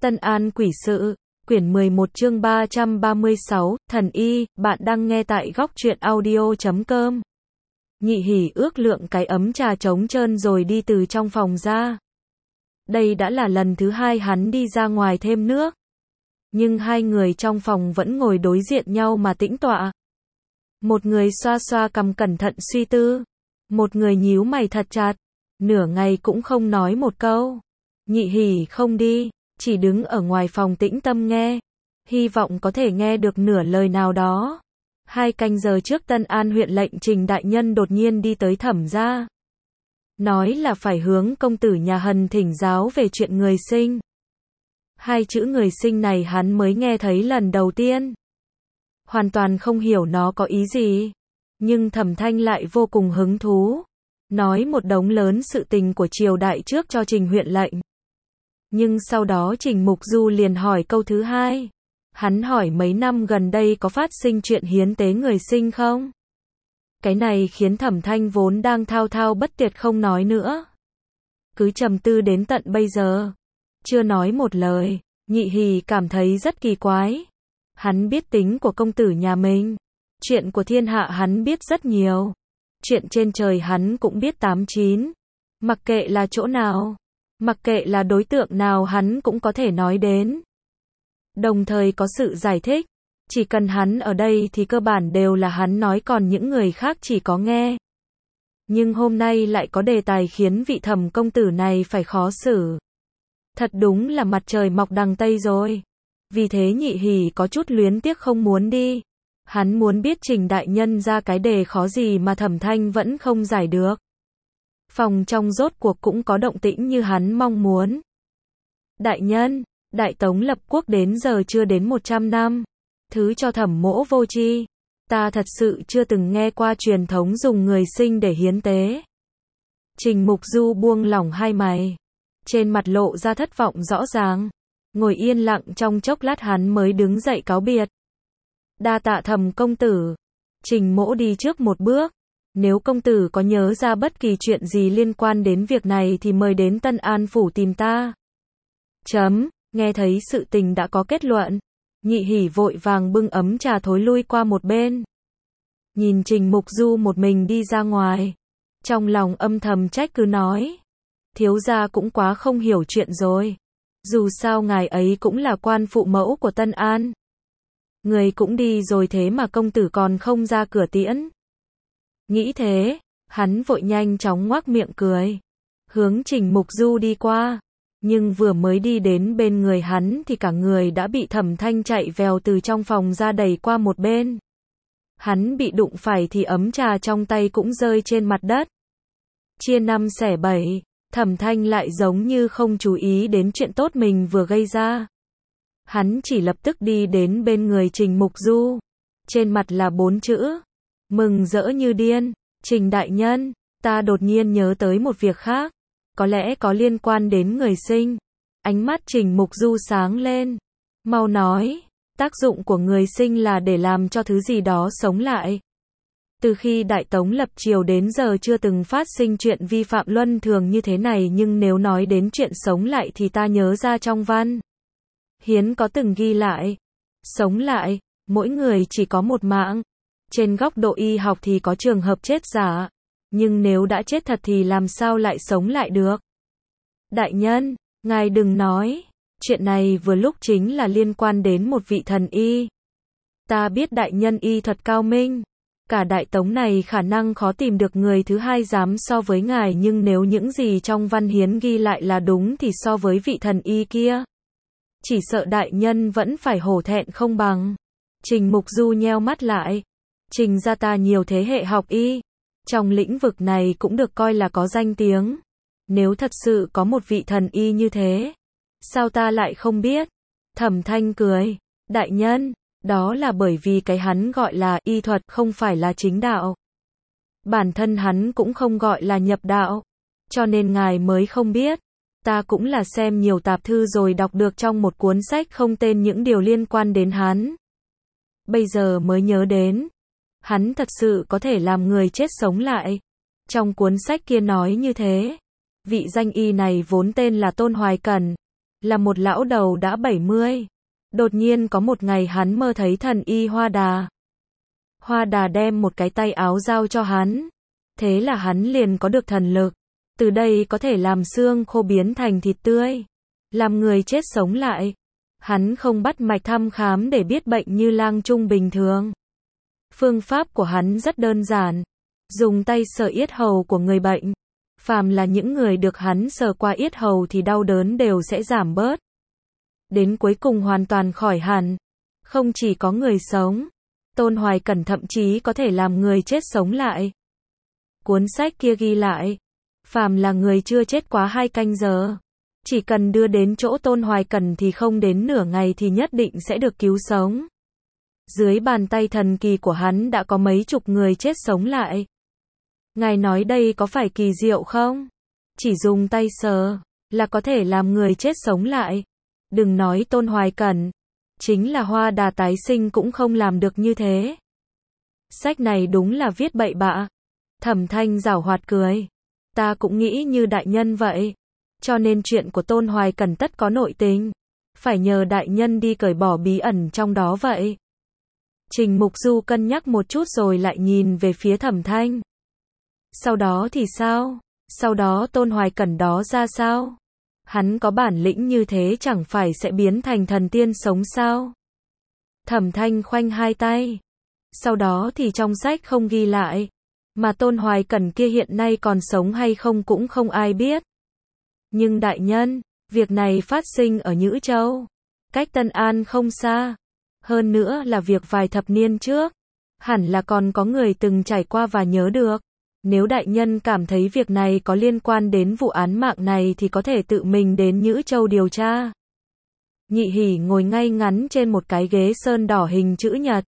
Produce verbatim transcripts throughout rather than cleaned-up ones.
Tân An Quỷ Sự, quyển mười một chương ba trăm ba mươi sáu, Thần Y, bạn đang nghe tại góc truyện audio chấm com. Nhị Hỉ ước lượng cái ấm trà trống trơn rồi đi từ trong phòng ra. Đây đã là lần thứ hai hắn đi ra ngoài thêm nước. Nhưng hai người trong phòng vẫn ngồi đối diện nhau mà tĩnh tọa. Một người xoa xoa cằm cẩn thận suy tư. Một người nhíu mày thật chặt. Nửa ngày cũng không nói một câu. Nhị Hỉ không đi, chỉ đứng ở ngoài phòng tĩnh tâm nghe. Hy vọng có thể nghe được nửa lời nào đó. Hai canh giờ trước Tân An huyện lệnh Trình đại nhân đột nhiên đi tới Thẩm gia. Nói là phải hướng công tử nhà Hần thỉnh giáo về chuyện người sinh. Hai chữ người sinh này hắn mới nghe thấy lần đầu tiên. Hoàn toàn không hiểu nó có ý gì. Nhưng Thẩm Thanh lại vô cùng hứng thú. Nói một đống lớn sự tình của triều đại trước cho Trình huyện lệnh. Nhưng sau đó Trình Mục Du liền hỏi câu thứ hai. Hắn hỏi mấy năm gần đây có phát sinh chuyện hiến tế người sinh không? Cái này khiến Thẩm Thanh vốn đang thao thao bất tuyệt không nói nữa. Cứ trầm tư đến tận bây giờ. Chưa nói một lời, Nhị Hỉ cảm thấy rất kỳ quái. Hắn biết tính của công tử nhà mình. Chuyện của thiên hạ hắn biết rất nhiều. Chuyện trên trời hắn cũng biết tám chín. Mặc kệ là chỗ nào, mặc kệ là đối tượng nào hắn cũng có thể nói đến. Đồng thời có sự giải thích. Chỉ cần hắn ở đây thì cơ bản đều là hắn nói, còn những người khác chỉ có nghe. Nhưng hôm nay lại có đề tài khiến vị Thẩm công tử này phải khó xử. Thật đúng là mặt trời mọc đằng Tây rồi. Vì thế Nhị Hỉ có chút luyến tiếc không muốn đi. Hắn muốn biết Trình đại nhân ra cái đề khó gì mà Thẩm Thanh vẫn không giải được. Phòng trong rốt cuộc cũng có động tĩnh như hắn mong muốn. Đại nhân, Đại Tống lập quốc đến giờ chưa đến một trăm năm. Thứ cho Thẩm mỗ vô tri. Ta thật sự chưa từng nghe qua truyền thống dùng người sinh để hiến tế. Trình Mục Du buông lỏng hai mày. Trên mặt lộ ra thất vọng rõ ràng. Ngồi yên lặng trong chốc lát hắn mới đứng dậy cáo biệt. Đa tạ Thẩm công tử. Trình mỗ đi trước một bước. Nếu công tử có nhớ ra bất kỳ chuyện gì liên quan đến việc này thì mời đến Tân An phủ tìm ta. Chấm, nghe thấy sự tình đã có kết luận. Nhị Hỉ vội vàng bưng ấm trà thối lui qua một bên. Nhìn Trình Mục Du một mình đi ra ngoài. Trong lòng âm thầm trách cứ nói. Thiếu gia cũng quá không hiểu chuyện rồi. Dù sao ngài ấy cũng là quan phụ mẫu của Tân An. Người cũng đi rồi thế mà công tử còn không ra cửa tiễn. Nghĩ thế, hắn vội nhanh chóng ngoác miệng cười. Hướng Trình Mục Du đi qua. Nhưng vừa mới đi đến bên người hắn thì cả người đã bị Thẩm Thanh chạy vèo từ trong phòng ra đẩy qua một bên. Hắn bị đụng phải thì ấm trà trong tay cũng rơi trên mặt đất. Chia năm xẻ bảy, Thẩm Thanh lại giống như không chú ý đến chuyện tốt mình vừa gây ra. Hắn chỉ lập tức đi đến bên người Trình Mục Du. Trên mặt là bốn chữ. Mừng rỡ như điên. Trình đại nhân, ta đột nhiên nhớ tới một việc khác. Có lẽ có liên quan đến người sinh. Ánh mắt Trình Mục Du sáng lên. Mau nói, tác dụng của người sinh là để làm cho thứ gì đó sống lại. Từ khi Đại Tống lập triều đến giờ chưa từng phát sinh chuyện vi phạm luân thường như thế này, nhưng nếu nói đến chuyện sống lại thì ta nhớ ra trong văn hiến có từng ghi lại. Sống lại, mỗi người chỉ có một mạng. Trên góc độ y học thì có trường hợp chết giả. Nhưng nếu đã chết thật thì làm sao lại sống lại được? Đại nhân, ngài đừng nói. Chuyện này vừa lúc chính là liên quan đến một vị thần y. Ta biết đại nhân y thuật cao minh. Cả Đại Tống này khả năng khó tìm được người thứ hai dám so với ngài, nhưng nếu những gì trong văn hiến ghi lại là đúng thì so với vị thần y kia, chỉ sợ đại nhân vẫn phải hổ thẹn không bằng. Trình Mục Du nheo mắt lại. Trình gia ta nhiều thế hệ học y. Trong lĩnh vực này cũng được coi là có danh tiếng. Nếu thật sự có một vị thần y như thế, sao ta lại không biết? Thẩm Thanh cười. Đại nhân, đó là bởi vì cái hắn gọi là y thuật không phải là chính đạo. Bản thân hắn cũng không gọi là nhập đạo. Cho nên ngài mới không biết. Ta cũng là xem nhiều tạp thư rồi đọc được trong một cuốn sách không tên những điều liên quan đến hắn. Bây giờ mới nhớ đến. Hắn thật sự có thể làm người chết sống lại. Trong cuốn sách kia nói như thế. Vị danh y này vốn tên là Tôn Hoài Cẩn. là một lão đầu đã bảy mươi. Đột nhiên có một ngày hắn mơ thấy thần y Hoa Đà. Hoa Đà đem một cái tay áo giao cho hắn. Thế là hắn liền có được thần lực. Từ đây có thể làm xương khô biến thành thịt tươi. Làm người chết sống lại. Hắn không bắt mạch thăm khám để biết bệnh như lang trung bình thường. Phương pháp của hắn rất đơn giản. Dùng tay sờ yết hầu của người bệnh. Phàm là những người được hắn sờ qua yết hầu thì đau đớn đều sẽ giảm bớt. Đến cuối cùng hoàn toàn khỏi hẳn. Không chỉ có người sống. Tôn Hoài Cẩn thậm chí có thể làm người chết sống lại. Cuốn sách kia ghi lại. Phàm là người chưa chết quá hai canh giờ. Chỉ cần đưa đến chỗ Tôn Hoài Cẩn thì không đến nửa ngày thì nhất định sẽ được cứu sống. Dưới bàn tay thần kỳ của hắn đã có mấy chục người chết sống lại. Ngài nói đây có phải kỳ diệu không? Chỉ dùng tay sờ là có thể làm người chết sống lại. Đừng nói Tôn Hoài Cẩn, chính là Hoa Đà tái sinh cũng không làm được như thế. Sách này đúng là viết bậy bạ. Thẩm Thanh giảo hoạt cười. Ta cũng nghĩ như đại nhân vậy. Cho nên chuyện của Tôn Hoài Cẩn tất có nội tình. Phải nhờ đại nhân đi cởi bỏ bí ẩn trong đó vậy. Trình Mục Du cân nhắc một chút rồi lại nhìn về phía Thẩm Thanh. Sau đó thì sao? Sau đó Tôn Hoài Cẩn đó ra sao? Hắn có bản lĩnh như thế chẳng phải sẽ biến thành thần tiên sống sao? Thẩm Thanh khoanh hai tay. Sau đó thì trong sách không ghi lại. Mà Tôn Hoài Cẩn kia hiện nay còn sống hay không cũng không ai biết. Nhưng đại nhân, việc này phát sinh ở Nhữ Châu. Cách Tân An không xa. Hơn nữa là việc vài thập niên trước. Hẳn là còn có người từng trải qua và nhớ được. Nếu đại nhân cảm thấy việc này có liên quan đến vụ án mạng này thì có thể tự mình đến Nhữ Châu điều tra. Nhị Hỉ ngồi ngay ngắn trên một cái ghế sơn đỏ hình chữ nhật.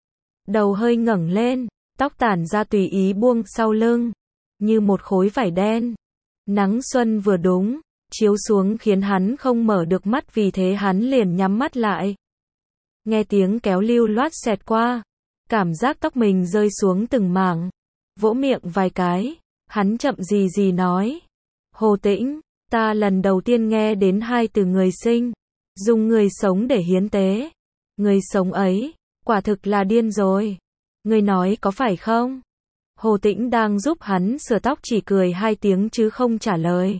Đầu hơi ngẩng lên, tóc tản ra tùy ý buông sau lưng, như một khối vải đen. Nắng xuân vừa đúng, chiếu xuống khiến hắn không mở được mắt vì thế hắn liền nhắm mắt lại. Nghe tiếng kéo lưu loát xẹt qua, cảm giác tóc mình rơi xuống từng mảng. Vỗ miệng vài cái, hắn chậm gì gì nói. Hồ Tĩnh, ta lần đầu tiên nghe đến hai từ người sinh, dùng người sống để hiến tế. Người sống ấy, quả thực là điên rồi. Người nói có phải không? Hồ Tĩnh đang giúp hắn sửa tóc chỉ cười hai tiếng chứ không trả lời.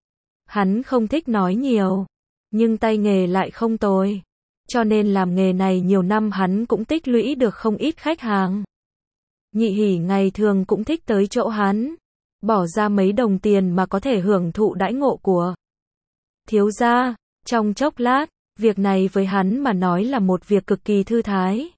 Hắn không thích nói nhiều, nhưng tay nghề lại không tồi. Cho nên làm nghề này nhiều năm hắn cũng tích lũy được không ít khách hàng. Nhị Hỉ ngày thường cũng thích tới chỗ hắn, bỏ ra mấy đồng tiền mà có thể hưởng thụ đãi ngộ của thiếu gia. Trong chốc lát, việc này với hắn mà nói là một việc cực kỳ thư thái.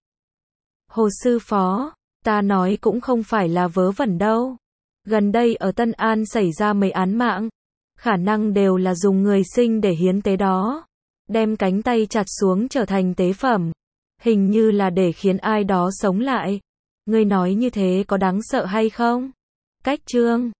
Hồ sư phó, ta nói cũng không phải là vớ vẩn đâu. Gần đây ở Tân An xảy ra mấy án mạng, khả năng đều là dùng người sinh để hiến tế đó. Đem cánh tay chặt xuống trở thành tế phẩm. Hình như là để khiến ai đó sống lại. Ngươi nói như thế có đáng sợ hay không? Cách chương